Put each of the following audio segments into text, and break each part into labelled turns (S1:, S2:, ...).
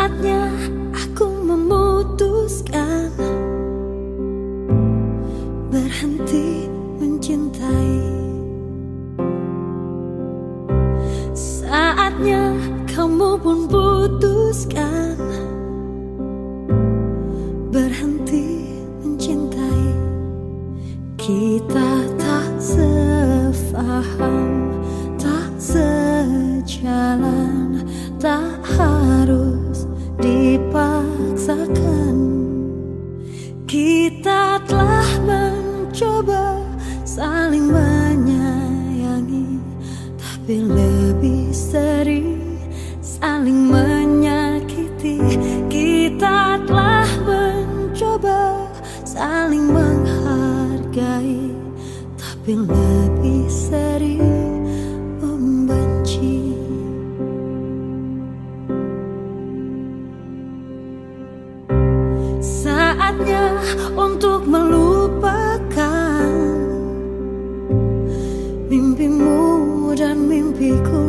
S1: Saatnya aku memutuskan berhenti mencintai. Saatnya kamu pun putuskan berhenti mencintai. Kita tak sefaham, tak sejalan, tak harus dipaksakan. Kita telah mencoba saling menyayangi, tapi lebih sering saling menyakiti. Kita telah mencoba saling menghargai, tapi lebih sering membenci. Saatnya untuk melupakan mimpimu dan mimpiku,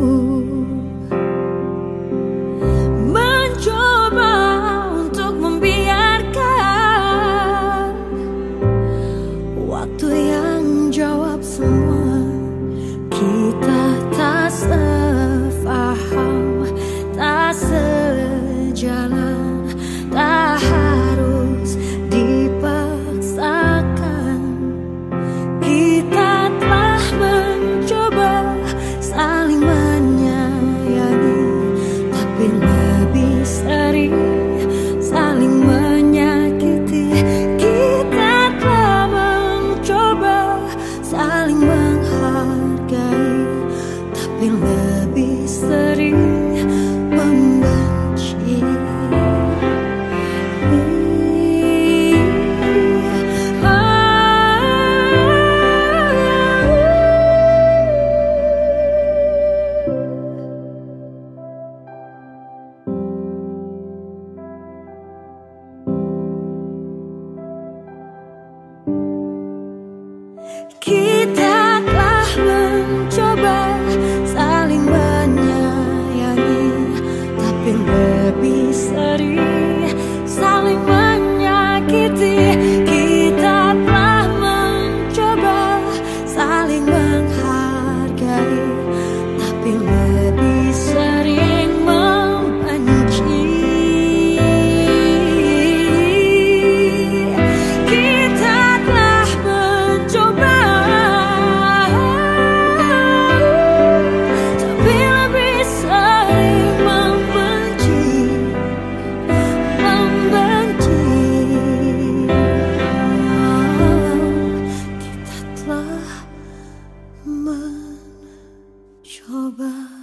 S1: mencoba untuk membiarkan waktu yang jawab semua. Kita tak sefaham, tak sejalan, tak harus dipaksakan. Kita telah mencoba saling menyayangi, tapi lebih sering saling menyakiti. Kita telah mencoba saling menghargai, tapi lebih sering membenci. Kita telah mencoba saling menyayangi, tapi lebih sering saling menyakiti. Kita telah mencoba saling menghargai, tapi lebih sering membenci. Kita telah mencoba, tapi lebih sering membenci. Kita telah mencoba.